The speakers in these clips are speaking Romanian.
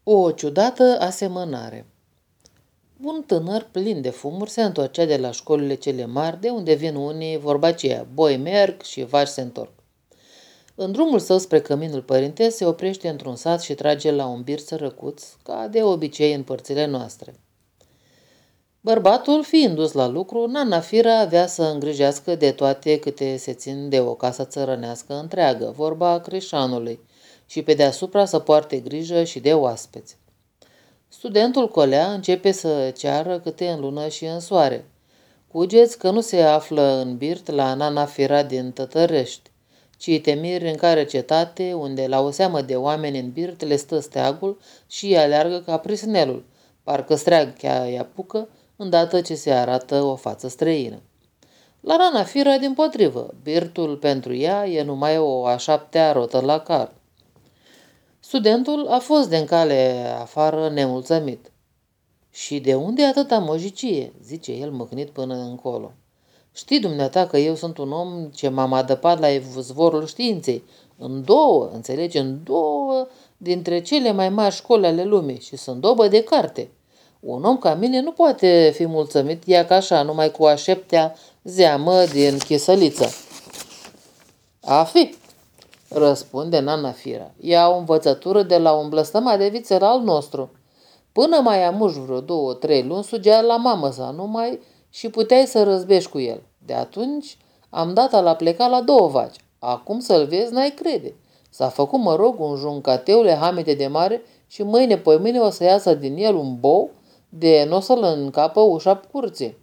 O ciudată asemănare. Un tânăr plin de fumuri se întorcea de la școlile cele mari, de unde vin unii, vorba aceea, boi merg și vaci se întorc. În drumul său spre căminul părintesc se oprește într-un sat și trage la un bir sărăcuț, ca de obicei în părțile noastre. Bărbatul, fiind dus la lucru, Nana Fira avea să îngrijească de toate câte se țin de o casă țărănească întreagă, vorba Crișanului, și pe deasupra să poarte grijă și de oaspeți. Studentul Colea începe să ceară câte în lună și în soare. Cugeți că nu se află în birt la Nana Fira din Tătărești, ci temiri în care cetate, unde la o seamă de oameni în birt le stă steagul și aleargă ca prisnelul, parcă streaghea îi apucă, îndată ce se arată o față străină. La Nana Fira, dimpotrivă, birtul pentru ea e numai o a șaptea rotă la car. Studentul a fost de-n cale afară nemulțumit. Și de unde atâta mojicie?" zice el mâhnit până încolo. Știi dumneata că eu sunt un om ce m-am adăpat la zvorul științei, în două dintre cele mai mari școli ale lumii și sunt dobă de carte. Un om ca mine nu poate fi mulțumit ea ca așa, numai cu a șeptea zeamă din chisăliță." A fi, răspunde Nana Fira. Ia o învățătură de la un blăstămat de vițel al nostru. Până mai amuși vreo 2-3 luni, sugea la mamă sa numai și puteai să răzbești cu el. De atunci am dat la pleca la 2 vaci. Acum să-l vezi, n-ai crede. S-a făcut, mă rog, un juncateule hamete de mare și mâine o să iasă din el un bou de n-o să-l încapă ușa curții.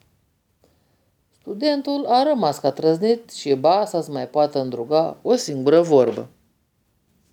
Studentul a rămas ca trăznit și ba să-ți mai poată îndruga o singură vorbă.